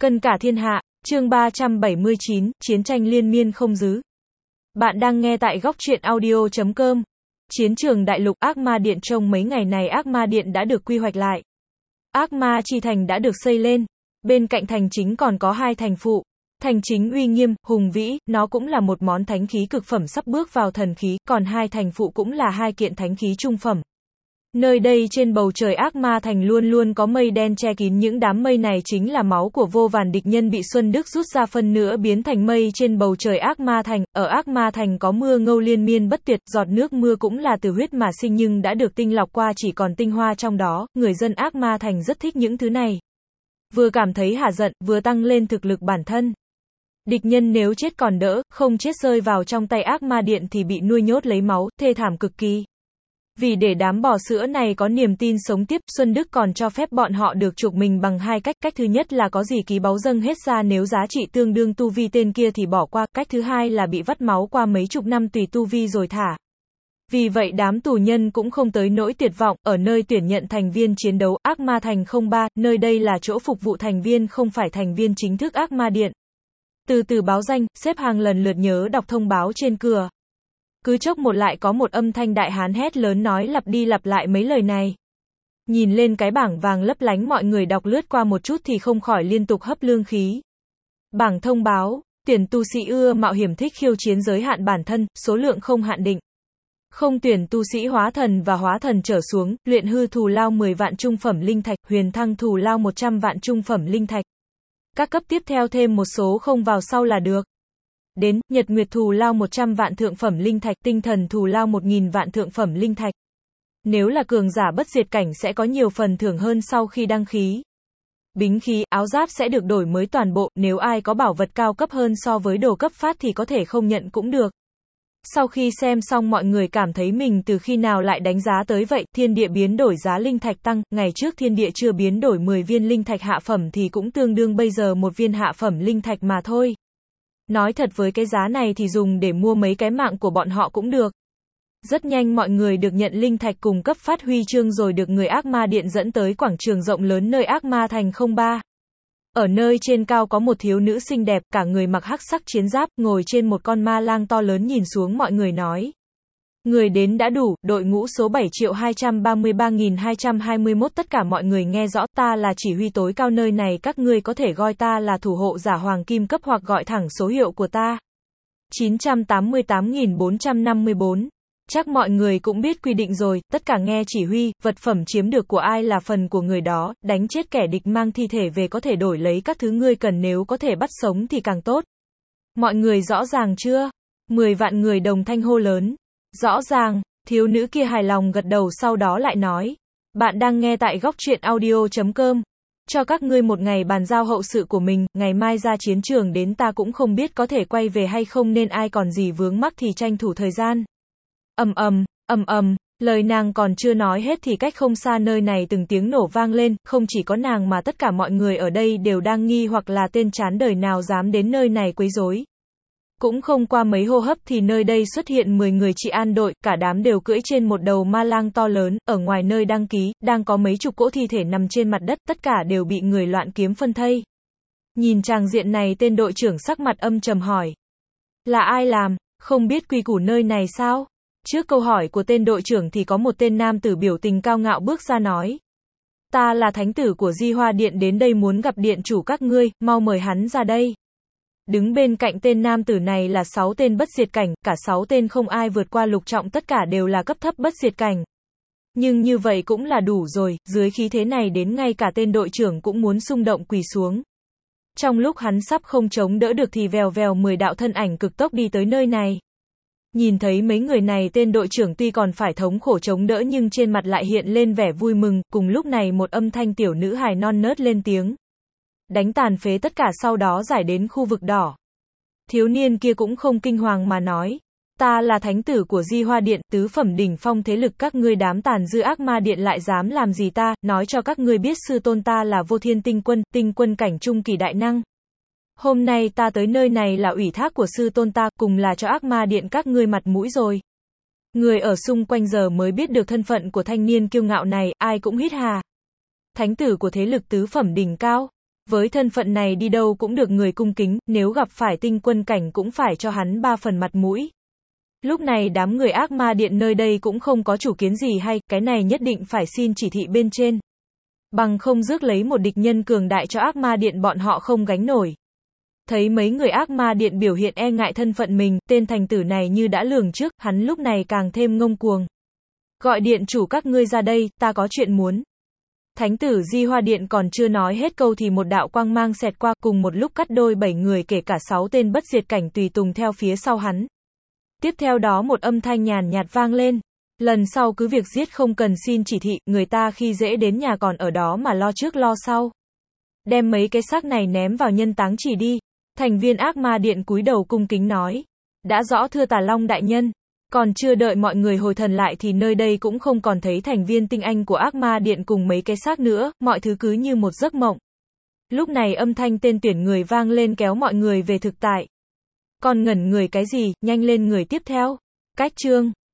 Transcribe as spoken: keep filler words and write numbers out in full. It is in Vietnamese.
Cân cả thiên hạ, chương ba trăm bảy mươi chín, chiến tranh liên miên không dứ. Bạn đang nghe tại góc truyện audio chấm com. Chiến trường đại lục Ác Ma Điện. Trong mấy ngày này Ác Ma Điện đã được quy hoạch lại. Ác Ma Chi Thành đã được xây lên. Bên cạnh thành chính còn có hai thành phụ. Thành chính uy nghiêm, hùng vĩ, nó cũng là một món thánh khí cực phẩm sắp bước vào thần khí, còn hai thành phụ cũng là hai kiện thánh khí trung phẩm. Nơi đây trên bầu trời Ác Ma Thành luôn luôn có mây đen che kín, những đám mây này chính là máu của vô vàn địch nhân bị Xuân Đức rút ra phân nữa biến thành mây trên bầu trời Ác Ma Thành. Ở Ác Ma Thành có mưa ngâu liên miên bất tuyệt, giọt nước mưa cũng là từ huyết mà sinh nhưng đã được tinh lọc qua chỉ còn tinh hoa trong đó, người dân Ác Ma Thành rất thích những thứ này. Vừa cảm thấy hả giận, vừa tăng lên thực lực bản thân. Địch nhân nếu chết còn đỡ, không chết rơi vào trong tay Ác Ma Điện thì bị nuôi nhốt lấy máu, thê thảm cực kỳ. Vì để đám bò sữa này có niềm tin sống tiếp, Xuân Đức còn cho phép bọn họ được chuộc mình bằng hai cách. Cách thứ nhất là có gì ký báu dâng hết ra, nếu giá trị tương đương tu vi tên kia thì bỏ qua. Cách thứ hai là bị vắt máu qua mấy chục năm tùy tu vi rồi thả. Vì vậy đám tù nhân cũng không tới nỗi tuyệt vọng. Ở nơi tuyển nhận thành viên chiến đấu, Ác Ma Thành không ba, nơi đây là chỗ phục vụ thành viên không phải thành viên chính thức Ác Ma Điện. Từ từ báo danh, xếp hàng lần lượt, nhớ đọc thông báo trên cửa. Cứ chốc một lại có một âm thanh đại hán hét lớn nói lặp đi lặp lại mấy lời này. Nhìn lên cái bảng vàng lấp lánh, mọi người đọc lướt qua một chút thì không khỏi liên tục hấp lương khí. Bảng thông báo, tuyển tu sĩ ưa mạo hiểm thích khiêu chiến, giới hạn bản thân, số lượng không hạn định. Không tuyển tu sĩ hóa thần và hóa thần trở xuống, luyện hư thù lao mười vạn trung phẩm linh thạch, huyền thăng thù lao một trăm vạn trung phẩm linh thạch. Các cấp tiếp theo thêm một số không vào sau là được. Đến, nhật nguyệt thù lao một trăm vạn thượng phẩm linh thạch, tinh thần thù lao một nghìn vạn thượng phẩm linh thạch. Nếu là cường giả bất diệt cảnh sẽ có nhiều phần thưởng hơn sau khi đăng ký. Bính khí, áo giáp sẽ được đổi mới toàn bộ, nếu ai có bảo vật cao cấp hơn so với đồ cấp phát thì có thể không nhận cũng được. Sau khi xem xong mọi người cảm thấy mình từ khi nào lại đánh giá tới vậy. Thiên địa biến đổi giá linh thạch tăng, ngày trước thiên địa chưa biến đổi mười viên linh thạch hạ phẩm thì cũng tương đương bây giờ một viên hạ phẩm linh thạch mà thôi. Nói thật với cái giá này thì dùng để mua mấy cái mạng của bọn họ cũng được. Rất nhanh mọi người được nhận linh thạch cùng cấp phát huy chương rồi được người Ác Ma Điện dẫn tới quảng trường rộng lớn nơi Ác Ma Thành không ba. Ở nơi trên cao có một thiếu nữ xinh đẹp, cả người mặc hắc sắc chiến giáp, ngồi trên một con ma lang to lớn nhìn xuống mọi người nói. Người đến đã đủ, đội ngũ số bảy triệu hai trăm ba mươi ba nghìn hai trăm hai mươi mốt tất cả mọi người nghe rõ, ta là chỉ huy tối cao nơi này, các ngươi có thể gọi ta là thủ hộ giả hoàng kim cấp hoặc gọi thẳng số hiệu của ta. chín trăm tám mươi tám nghìn bốn trăm năm mươi bốn. Chắc mọi người cũng biết quy định rồi, tất cả nghe chỉ huy, vật phẩm chiếm được của ai là phần của người đó, đánh chết kẻ địch mang thi thể về có thể đổi lấy các thứ ngươi cần, nếu có thể bắt sống thì càng tốt. Mọi người rõ ràng chưa? mười vạn người đồng thanh hô lớn. Rõ ràng, thiếu nữ kia hài lòng gật đầu sau đó lại nói. Bạn đang nghe tại góc truyện audio chấm com. Cho các ngươi một ngày bàn giao hậu sự của mình, ngày mai ra chiến trường đến ta cũng không biết có thể quay về hay không nên ai còn gì vướng mắc thì tranh thủ thời gian. Ầm ầm, ầm ầm, lời nàng còn chưa nói hết thì cách không xa nơi này từng tiếng nổ vang lên, không chỉ có nàng mà tất cả mọi người ở đây đều đang nghi hoặc là tên chán đời nào dám đến nơi này quấy rối. Cũng không qua mấy hô hấp thì nơi đây xuất hiện mười người trị an đội, cả đám đều cưỡi trên một đầu ma lang to lớn, ở ngoài nơi đăng ký, đang có mấy chục cỗ thi thể nằm trên mặt đất, tất cả đều bị người loạn kiếm phân thây. Nhìn tràng diện này tên đội trưởng sắc mặt âm trầm hỏi. Là ai làm, không biết quy củ nơi này sao? Trước câu hỏi của tên đội trưởng thì có một tên nam tử biểu tình cao ngạo bước ra nói. Ta là thánh tử của Di Hoa Điện đến đây muốn gặp điện chủ các ngươi, mau mời hắn ra đây. Đứng bên cạnh tên nam tử này là sáu tên bất diệt cảnh, cả sáu tên không ai vượt qua lục trọng, tất cả đều là cấp thấp bất diệt cảnh. Nhưng như vậy cũng là đủ rồi, dưới khí thế này đến ngay cả tên đội trưởng cũng muốn xung động quỳ xuống. Trong lúc hắn sắp không chống đỡ được thì vèo vèo mười đạo thân ảnh cực tốc đi tới nơi này. Nhìn thấy mấy người này tên đội trưởng tuy còn phải thống khổ chống đỡ nhưng trên mặt lại hiện lên vẻ vui mừng, cùng lúc này một âm thanh tiểu nữ hài non nớt lên tiếng. Đánh tàn phế tất cả sau đó giải đến khu vực đỏ. Thiếu niên kia cũng không kinh hoàng mà nói. Ta là thánh tử của Di Hoa Điện, tứ phẩm đỉnh phong thế lực, các ngươi đám tàn dư Ác Ma Điện lại dám làm gì ta, nói cho các ngươi biết sư tôn ta là Vô Thiên Tinh Quân, tinh quân cảnh trung kỳ đại năng. Hôm nay ta tới nơi này là ủy thác của sư tôn ta, cùng là cho Ác Ma Điện các ngươi mặt mũi rồi. Người ở xung quanh giờ mới biết được thân phận của thanh niên kiêu ngạo này, ai cũng hít hà. Thánh tử của thế lực tứ phẩm đỉnh cao. Với thân phận này đi đâu cũng được người cung kính, nếu gặp phải tinh quân cảnh cũng phải cho hắn ba phần mặt mũi. Lúc này đám người ác ma điện nơi đây cũng không có chủ kiến gì hay, cái này nhất định phải xin chỉ thị bên trên. Bằng không rước lấy một địch nhân cường đại cho ác ma điện bọn họ không gánh nổi. Thấy mấy người ác ma điện biểu hiện e ngại thân phận mình, tên thành tử này như đã lường trước, hắn lúc này càng thêm ngông cuồng. Gọi điện chủ các ngươi ra đây, ta có chuyện muốn. Thánh tử Di Hoa Điện còn chưa nói hết câu thì một đạo quang mang xẹt qua, cùng một lúc cắt đôi bảy người kể cả sáu tên bất diệt cảnh tùy tùng theo phía sau hắn. Tiếp theo đó một âm thanh nhàn nhạt vang lên. Lần sau cứ việc giết không cần xin chỉ thị, người ta khi dễ đến nhà còn ở đó mà lo trước lo sau. Đem mấy cái xác này ném vào nhân táng chỉ đi. Thành viên ác ma điện cúi đầu cung kính nói. Đã rõ thưa Tà Long đại nhân. Còn chưa đợi mọi người hồi thần lại thì nơi đây cũng không còn thấy thành viên tinh anh của ác ma điện cùng mấy cái xác nữa, mọi thứ cứ như một giấc mộng. Lúc này âm thanh tên tuyển người vang lên kéo mọi người về thực tại. Còn ngẩn người cái gì, nhanh lên người tiếp theo. Cách chương